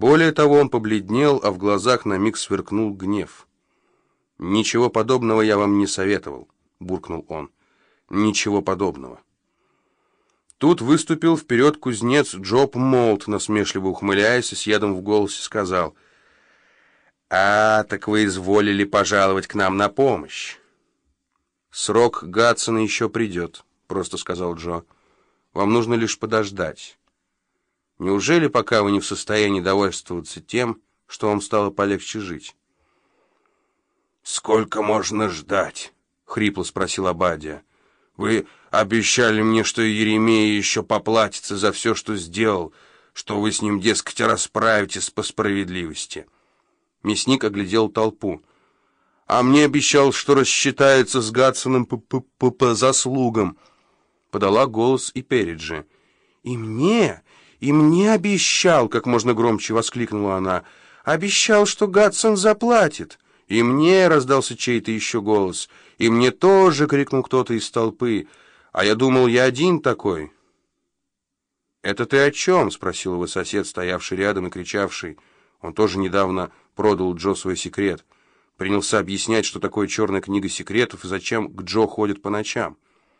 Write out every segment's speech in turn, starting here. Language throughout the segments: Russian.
Более того, он побледнел, а в глазах на миг сверкнул гнев. «Ничего подобного я вам не советовал», — буркнул он. «Ничего подобного». Тут выступил вперед кузнец Джоб Молт, насмешливо ухмыляясь и с ядом в голосе сказал: «А, так вы изволили пожаловать к нам на помощь». «Срок Гатсона еще придет», — просто сказал Джо. «Вам нужно лишь подождать. Неужели пока вы не в состоянии довольствоваться тем, что вам стало полегче жить?» «Сколько можно ждать?» — хрипло спросил Обадия. «Вы обещали мне, что Еремея еще поплатится за все, что сделал, что вы с ним, дескать, расправитесь по справедливости». Мясник оглядел толпу. «А мне обещал, что рассчитается с Гатсоном по заслугам», — подала голос и Перриджи. «И мне обещал», — как можно громче воскликнула она, — «обещал, что Гатсон заплатит». «И мне!» — раздался чей-то еще голос. «И мне тоже!» — крикнул кто-то из толпы. «А я думал, я один такой». «Это ты о чем?» — спросил его сосед, стоявший рядом и кричавший. Он тоже недавно продал Джо свой секрет. Принялся объяснять, что такое черная книга секретов и зачем к Джо ходят по ночам.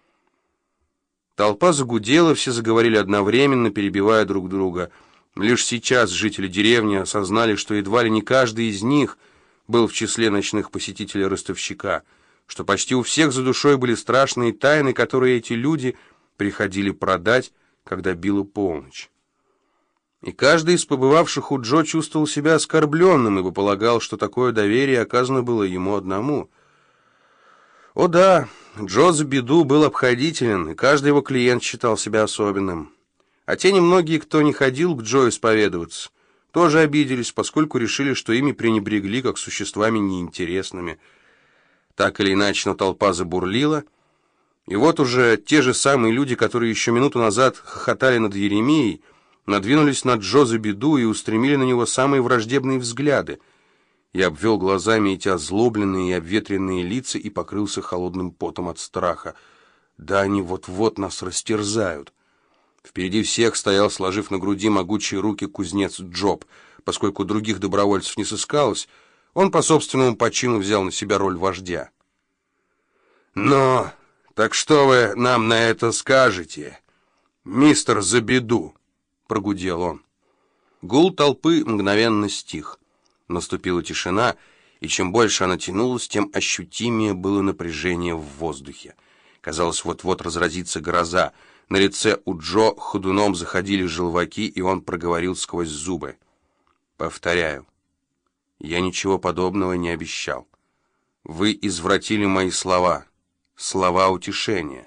Толпа загудела, все заговорили одновременно, перебивая друг друга. Лишь сейчас жители деревни осознали, что едва ли не каждый из них был в числе ночных посетителей ростовщика, что почти у всех за душой были страшные тайны, которые эти люди приходили продать, когда била полночь. И каждый из побывавших у Джо чувствовал себя оскорбленным, ибо полагал, что такое доверие оказано было ему одному. О да, Джо за беду был обходителен, и каждый его клиент считал себя особенным. А те немногие, кто не ходил к Джо исповедоваться, тоже обиделись, поскольку решили, что ими пренебрегли как существами неинтересными. Так или иначе, но толпа забурлила, и вот уже те же самые люди, которые еще минуту назад хохотали над Еремеей, надвинулись на Джо за беду и устремили на него самые враждебные взгляды. Я обвел глазами эти озлобленные и обветренные лица и покрылся холодным потом от страха. Да они вот-вот нас растерзают. Впереди всех стоял, сложив на груди могучие руки, кузнец Джоб. Поскольку других добровольцев не сыскалось, он по собственному почину взял на себя роль вождя. «Но, так что вы нам на это скажете, мистер Забеду?» — прогудел он. Гул толпы мгновенно стих. Наступила тишина, и чем больше она тянулась, тем ощутимее было напряжение в воздухе. Казалось, вот-вот разразится гроза. На лице у Джо ходуном заходили желваки, и он проговорил сквозь зубы: «Повторяю, я ничего подобного не обещал. Вы извратили мои слова, слова утешения».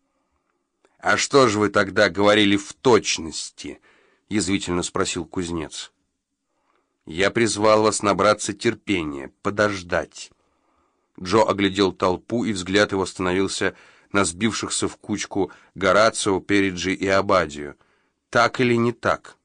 «А что же вы тогда говорили в точности?» — язвительно спросил кузнец. «Я призвал вас набраться терпения, подождать». Джо оглядел толпу, и взгляд его остановился на сбившихся в кучку Горацио, Перриджи и Обадию. Так или не так?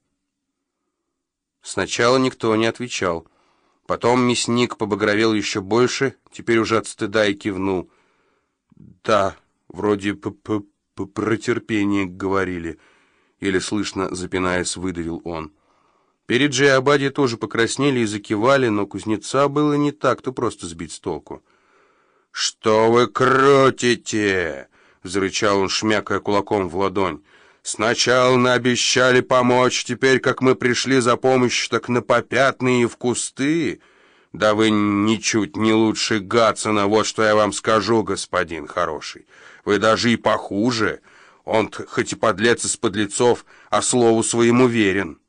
Сначала никто не отвечал. Потом мясник побагровел еще больше, теперь уже от стыда, и кивнул. «Да, вроде про терпение говорили», — еле слышно, запинаясь, выдавил он. Перриджи и Обадия тоже покраснели и закивали, но кузнеца было не так-то просто сбить с толку. «Что вы крутите?» — зарычал он, шмякая кулаком в ладонь. «Сначала наобещали помочь, теперь, как мы пришли за помощью, так на попятные и в кусты. Да вы ничуть не лучше Гатсона, вот что я вам скажу, господин хороший. Вы даже и похуже. Он хоть и подлец из подлецов, а слову своему верен».